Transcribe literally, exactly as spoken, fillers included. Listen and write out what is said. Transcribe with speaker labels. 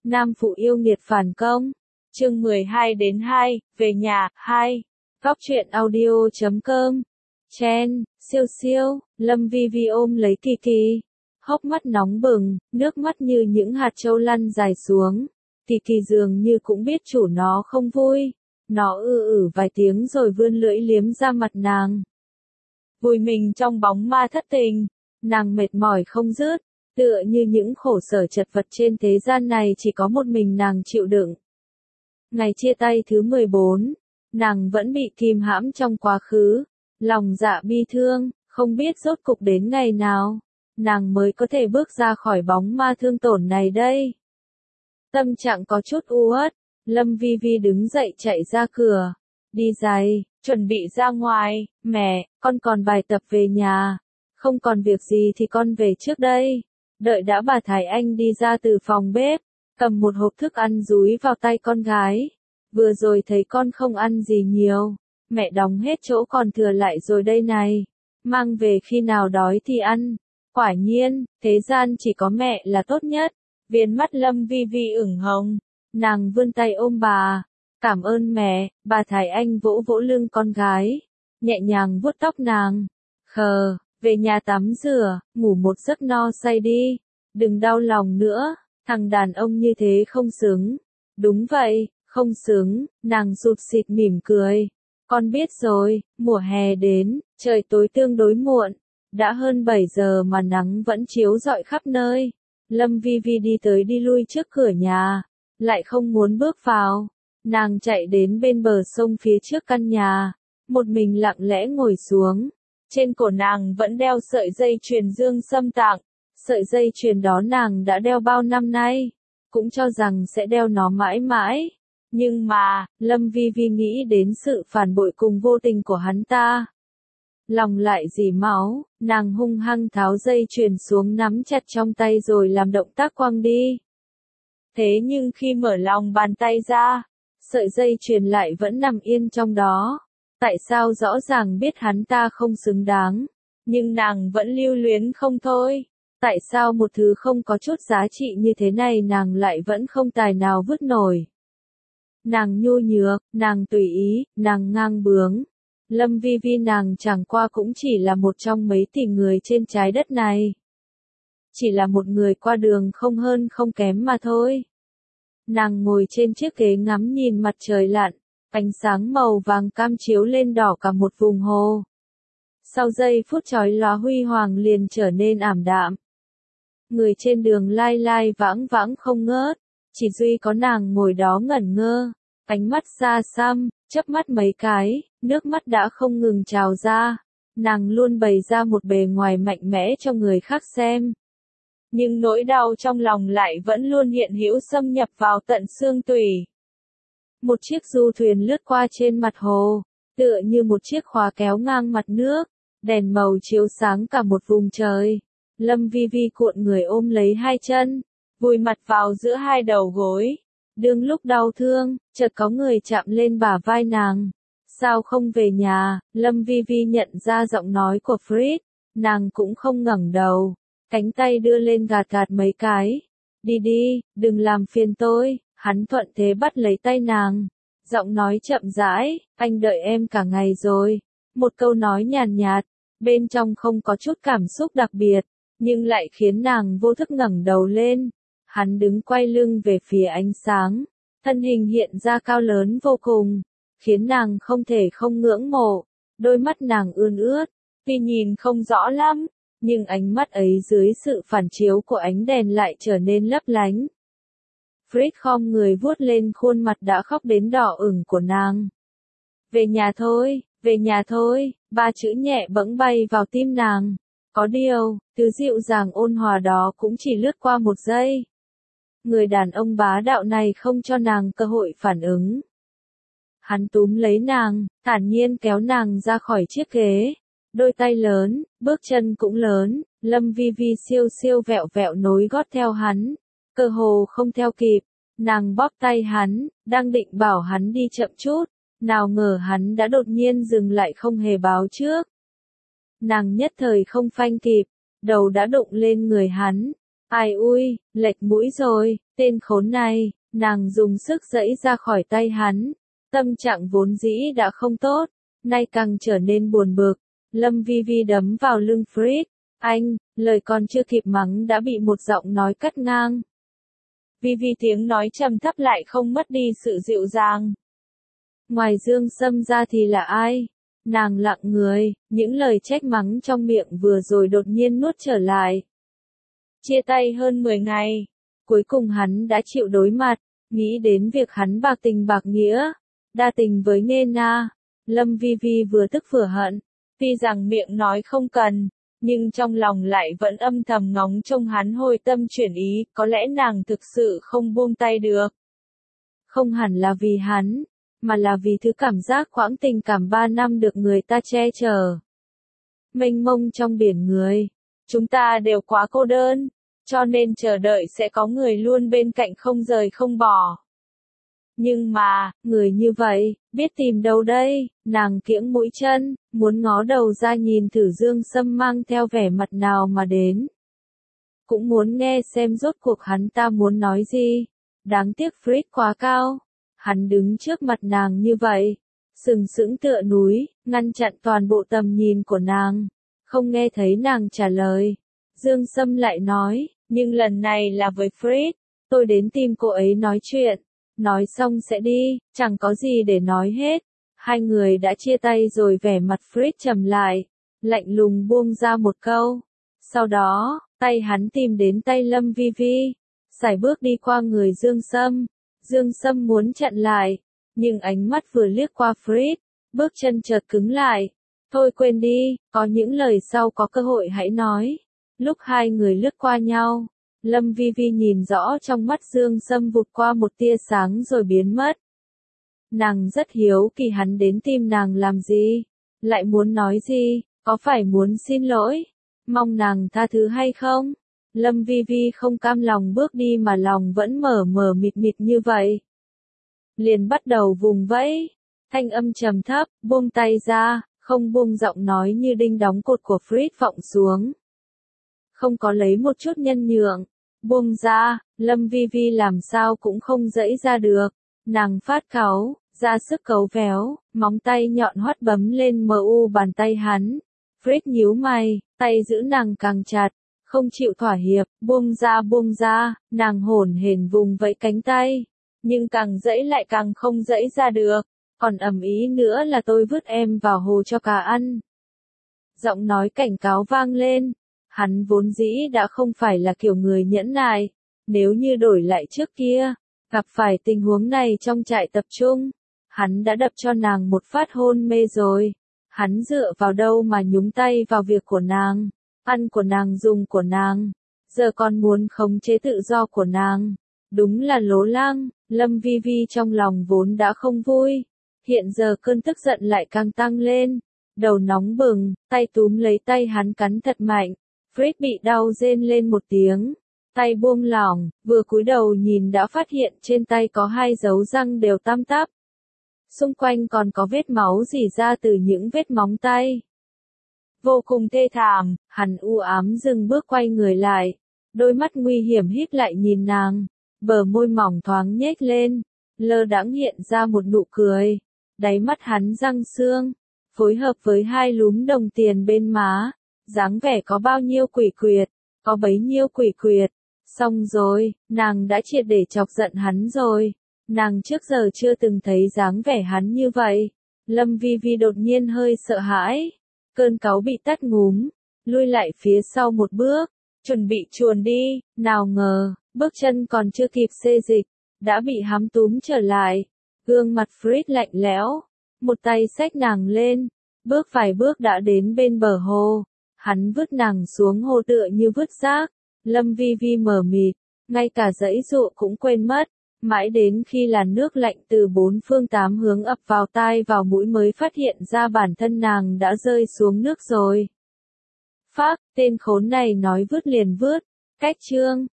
Speaker 1: Nam phụ yêu nghiệt phản công. Chương mười hai đến hai, về nhà, hai. Góc truyện audio chấm com. Chen, siêu siêu, Lâm Vi Vi ôm lấy Kỳ Kỳ. Hốc mắt nóng bừng, nước mắt như những hạt châu lăn dài xuống. Kỳ Kỳ dường như cũng biết chủ nó không vui. Nó ư ử vài tiếng rồi vươn lưỡi liếm ra mặt nàng. Vùi mình trong bóng ma thất tình. Nàng mệt mỏi không dứt. Tựa như những khổ sở chật vật trên thế gian này chỉ có một mình nàng chịu đựng. Ngày chia tay thứ mười bốn, nàng vẫn bị kìm hãm trong quá khứ, lòng dạ bi thương, không biết rốt cục đến ngày nào, nàng mới có thể bước ra khỏi bóng ma thương tổn này đây. Tâm trạng có chút u uất, Lâm Vi Vi đứng dậy chạy ra cửa, đi giày, chuẩn bị ra ngoài, mẹ, con còn bài tập về nhà, không còn việc gì thì con về trước đây. Đợi đã bà Thái Anh đi ra từ phòng bếp, cầm một hộp thức ăn dúi vào tay con gái. Vừa rồi thấy con không ăn gì nhiều, mẹ đóng hết chỗ còn thừa lại rồi đây này, mang về khi nào đói thì ăn. Quả nhiên, thế gian chỉ có mẹ là tốt nhất. Viền mắt Lâm Vi Vi ửng hồng, nàng vươn tay ôm bà. Cảm ơn mẹ, bà Thái Anh vỗ vỗ lưng con gái, nhẹ nhàng vuốt tóc nàng. Khờ. Về nhà tắm rửa, ngủ một giấc no say đi, đừng đau lòng nữa, thằng đàn ông như thế không xứng. Đúng vậy, không xứng, nàng sụt sịt mỉm cười. Con biết rồi, mùa hè đến, trời tối tương đối muộn, đã hơn bảy giờ mà nắng vẫn chiếu rọi khắp nơi. Lâm Vi Vi đi tới đi lui trước cửa nhà, lại không muốn bước vào. Nàng chạy đến bên bờ sông phía trước căn nhà, một mình lặng lẽ ngồi xuống. Trên cổ nàng vẫn đeo sợi dây chuyền Dương Sâm tặng, sợi dây chuyền đó nàng đã đeo bao năm nay, cũng cho rằng sẽ đeo nó mãi mãi. Nhưng mà, Lâm Vi Vi nghĩ đến sự phản bội cùng vô tình của hắn ta. Lòng lại rỉ máu, nàng hung hăng tháo dây chuyền xuống nắm chặt trong tay rồi làm động tác quăng đi. Thế nhưng khi mở lòng bàn tay ra, sợi dây chuyền lại vẫn nằm yên trong đó. Tại sao rõ ràng biết hắn ta không xứng đáng, nhưng nàng vẫn lưu luyến không thôi? Tại sao một thứ không có chút giá trị như thế này nàng lại vẫn không tài nào vứt nổi? Nàng nhu nhược, nàng tùy ý, nàng ngang bướng. Lâm Vi Vi nàng chẳng qua cũng chỉ là một trong mấy tỷ người trên trái đất này. Chỉ là một người qua đường không hơn không kém mà thôi. Nàng ngồi trên chiếc ghế ngắm nhìn mặt trời lặn. Ánh sáng màu vàng cam chiếu lên đỏ cả một vùng hồ. Sau giây phút chói lóa huy hoàng liền trở nên ảm đạm. Người trên đường lai lai vãng vãng không ngớt, chỉ duy có nàng ngồi đó ngẩn ngơ, ánh mắt xa xăm, chớp mắt mấy cái, nước mắt đã không ngừng trào ra. Nàng luôn bày ra một bề ngoài mạnh mẽ cho người khác xem. Nhưng nỗi đau trong lòng lại vẫn luôn hiện hữu xâm nhập vào tận xương tủy. Một chiếc du thuyền lướt qua trên mặt hồ, tựa như một chiếc khóa kéo ngang mặt nước, đèn màu chiếu sáng cả một vùng trời. Lâm Vi Vi cuộn người ôm lấy hai chân, vùi mặt vào giữa hai đầu gối. Đương lúc đau thương, chợt có người chạm lên bả vai nàng. Sao không về nhà? Lâm Vi Vi nhận ra giọng nói của Fritz, nàng cũng không ngẩng đầu, cánh tay đưa lên gạt gạt mấy cái. Đi đi, đừng làm phiền tôi. Hắn thuận thế bắt lấy tay nàng, giọng nói chậm rãi, anh đợi em cả ngày rồi. Một câu nói nhàn nhạt, bên trong không có chút cảm xúc đặc biệt, nhưng lại khiến nàng vô thức ngẩng đầu lên. Hắn đứng quay lưng về phía ánh sáng, thân hình hiện ra cao lớn vô cùng, khiến nàng không thể không ngưỡng mộ. Đôi mắt nàng ươn ướt, tuy nhìn không rõ lắm, nhưng ánh mắt ấy dưới sự phản chiếu của ánh đèn lại trở nên lấp lánh. Fritz khom người vuốt lên khuôn mặt đã khóc đến đỏ ửng của nàng. Về nhà thôi, về nhà thôi, ba chữ nhẹ bẫng bay vào tim nàng. Có điều, thứ dịu dàng ôn hòa đó cũng chỉ lướt qua một giây. Người đàn ông bá đạo này không cho nàng cơ hội phản ứng. Hắn túm lấy nàng, thản nhiên kéo nàng ra khỏi chiếc ghế. Đôi tay lớn, bước chân cũng lớn, Lâm Vi Vi siêu siêu vẹo vẹo nối gót theo hắn. Cơ hồ không theo kịp, nàng bóp tay hắn, đang định bảo hắn đi chậm chút, nào ngờ hắn đã đột nhiên dừng lại không hề báo trước. Nàng nhất thời không phanh kịp, đầu đã đụng lên người hắn, Ai ui, lệch mũi rồi, tên khốn này, nàng dùng sức giãy ra khỏi tay hắn. Tâm trạng vốn dĩ đã không tốt, nay càng trở nên buồn bực. Lâm Vi Vi đấm vào lưng Fritz. Anh, lời còn chưa kịp mắng đã bị một giọng nói cắt ngang. Vi Vi tiếng nói trầm thấp lại không mất đi sự dịu dàng. Ngoài Dương Sâm ra thì là ai? Nàng lặng người, những lời trách mắng trong miệng vừa rồi đột nhiên nuốt trở lại. Chia tay hơn mười ngày, cuối cùng hắn đã chịu đối mặt, nghĩ đến việc hắn bạc tình bạc nghĩa, đa tình với Nghê Na. Lâm Vi Vi vừa tức vừa hận, tuy rằng miệng nói không cần, nhưng trong lòng lại vẫn âm thầm ngóng trông hắn hồi tâm chuyển ý, có lẽ nàng thực sự không buông tay được. Không hẳn là vì hắn, mà là vì thứ cảm giác quãng tình cảm ba năm được người ta che chở. Mênh mông trong biển người, chúng ta đều quá cô đơn, cho nên chờ đợi sẽ có người luôn bên cạnh không rời không bỏ. Nhưng mà, người như vậy, biết tìm đâu đây, nàng kiễng mũi chân, muốn ngó đầu ra nhìn thử Dương Sâm mang theo vẻ mặt nào mà đến. Cũng muốn nghe xem rốt cuộc hắn ta muốn nói gì. Đáng tiếc Fritz quá cao. Hắn đứng trước mặt nàng như vậy, sừng sững tựa núi, ngăn chặn toàn bộ tầm nhìn của nàng. Không nghe thấy nàng trả lời. Dương Sâm lại nói, nhưng lần này là với Fritz, tôi đến tìm cô ấy nói chuyện. Nói xong sẽ đi, chẳng có gì để nói hết. Hai người đã chia tay rồi, vẻ mặt Fritz trầm lại, lạnh lùng buông ra một câu. Sau đó, tay hắn tìm đến tay Lâm Vi Vi, sải bước đi qua người Dương Sâm. Dương Sâm muốn chặn lại, nhưng ánh mắt vừa liếc qua Fritz, bước chân chợt cứng lại. Thôi quên đi, có những lời sau có cơ hội hãy nói. Lúc hai người lướt qua nhau, Lâm Vi Vi nhìn rõ trong mắt Dương Sâm vụt qua một tia sáng rồi biến mất. Nàng rất hiếu kỳ hắn đến tìm nàng làm gì, lại muốn nói gì, có phải muốn xin lỗi, mong nàng tha thứ hay không? Lâm Vi Vi không cam lòng bước đi mà lòng vẫn mờ mờ mịt mịt như vậy. Liền bắt đầu vùng vẫy, thanh âm trầm thấp, buông tay ra, không buông giọng nói như đinh đóng cột của Fritz vọng xuống. Không có lấy một chút nhân nhượng, buông ra, Lâm Vi Vi làm sao cũng không giãy ra được, nàng phát cáu, ra sức cấu véo, móng tay nhọn hoắt bấm lên mờ u bàn tay hắn. Fritz nhíu mày, tay giữ nàng càng chặt, không chịu thỏa hiệp, buông ra buông ra, nàng hổn hển vùng vẫy cánh tay, nhưng càng giãy lại càng không giãy ra được, còn ầm ĩ nữa là tôi vứt em vào hồ cho cá ăn. Giọng nói cảnh cáo vang lên. Hắn vốn dĩ đã không phải là kiểu người nhẫn nại, nếu như đổi lại trước kia, gặp phải tình huống này trong trại tập trung, hắn đã đập cho nàng một phát hôn mê rồi. Hắn dựa vào đâu mà nhúng tay vào việc của nàng, ăn của nàng, dùng của nàng, giờ còn muốn khống chế tự do của nàng. Đúng là lố lang. Lâm Vi Vi trong lòng vốn đã không vui, hiện giờ cơn tức giận lại càng tăng lên, đầu nóng bừng, tay túm lấy tay hắn cắn thật mạnh. Fritz bị đau rên lên một tiếng, tay buông lỏng, vừa cúi đầu nhìn đã phát hiện trên tay có hai dấu răng đều tăm tắp. Xung quanh còn có vết máu rỉ ra từ những vết móng tay. Vô cùng thê thảm, hắn u ám dừng bước quay người lại, đôi mắt nguy hiểm híp lại nhìn nàng, bờ môi mỏng thoáng nhếch lên, lơ đãng hiện ra một nụ cười, đáy mắt hắn răng sương, phối hợp với hai lúm đồng tiền bên má. Dáng vẻ có bao nhiêu quỷ quyệt, có bấy nhiêu quỷ quyệt. Xong rồi, nàng đã triệt để chọc giận hắn rồi. Nàng trước giờ chưa từng thấy dáng vẻ hắn như vậy. Lâm Vi Vi đột nhiên hơi sợ hãi. Cơn cáu bị tắt ngúm, lui lại phía sau một bước, chuẩn bị chuồn đi, nào ngờ, bước chân còn chưa kịp xê dịch, đã bị hám túm trở lại. Gương mặt Fritz lạnh lẽo, một tay xách nàng lên, bước vài bước đã đến bên bờ hồ. Hắn vứt nàng xuống hồ tựa như vứt rác. Lâm Vi Vi mờ mịt, ngay cả giãy giụa cũng quên mất, mãi đến khi làn nước lạnh từ bốn phương tám hướng ập vào tai vào mũi mới phát hiện ra bản thân nàng đã rơi xuống nước rồi. Phác, tên khốn này nói vứt liền vứt, cách chương.